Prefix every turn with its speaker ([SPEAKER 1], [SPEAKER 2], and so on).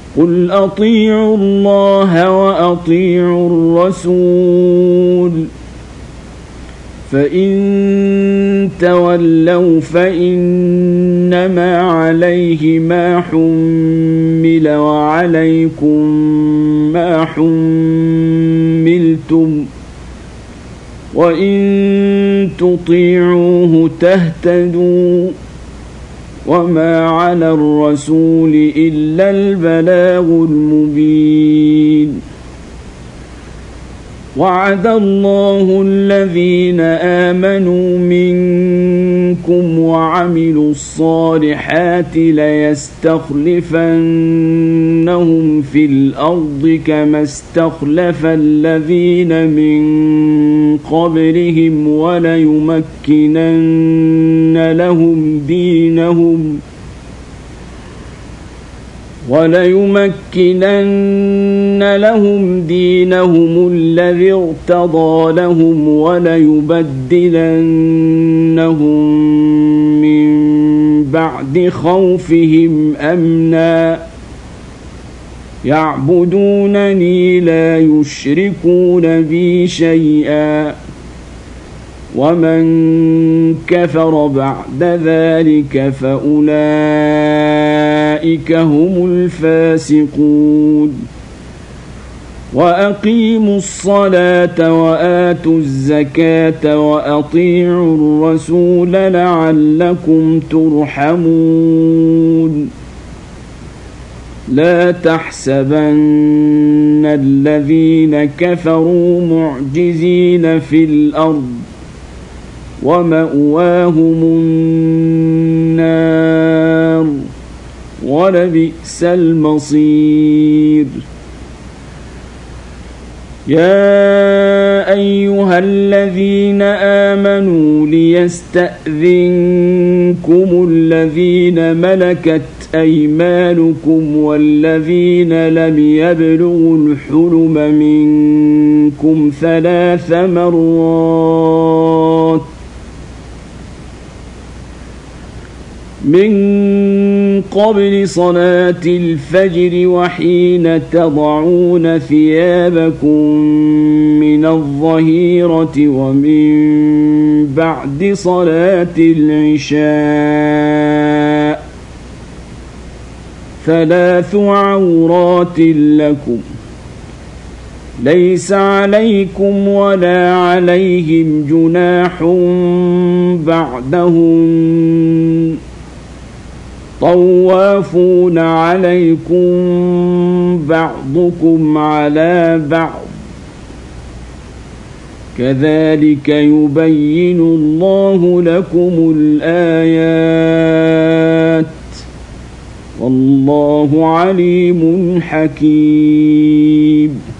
[SPEAKER 1] قل أطيعوا الله وأطيعوا الرسول فإن تولوا فإنما عليه ما حمل وعليكم ما حملتم وإن تطيعوه تهتدوا وما على الرسول إلا البلاغ المبين وعد الله الذين آمنوا منكم وعملوا الصالحات ليستخلفنهم في الأرض كما استخلف الذين من قبلهم وليمكنن لهم دينهم الذي ارتضى لهم وليبدلنهم من بعد خوفهم أمنا يعبدونني لا يشركون بي شيئا ومن كفر بعد ذلك فأولئك هم الفاسقون وأقيموا الصلاة وآتوا الزكاة وأطيعوا الرسول لعلكم ترحمون لا تحسبن الذين كفروا معجزين في الأرض ومأواهم النار ولبئس المصير يا أيها الذين آمنوا ليستأذنكم الذين ملكت أيمانكم والذين لم يبلغوا الحلم منكم 3 مرات من قبل صلاة الفجر وحين تضعون ثيابكم من الظهيرة ومن بعد صلاة العشاء 3 عورات لكم ليس عليكم ولا عليهم جناح بعدهم طوافون عليكم بعضكم على بعض كذلك يبين الله لكم الآيات والله عليم حكيم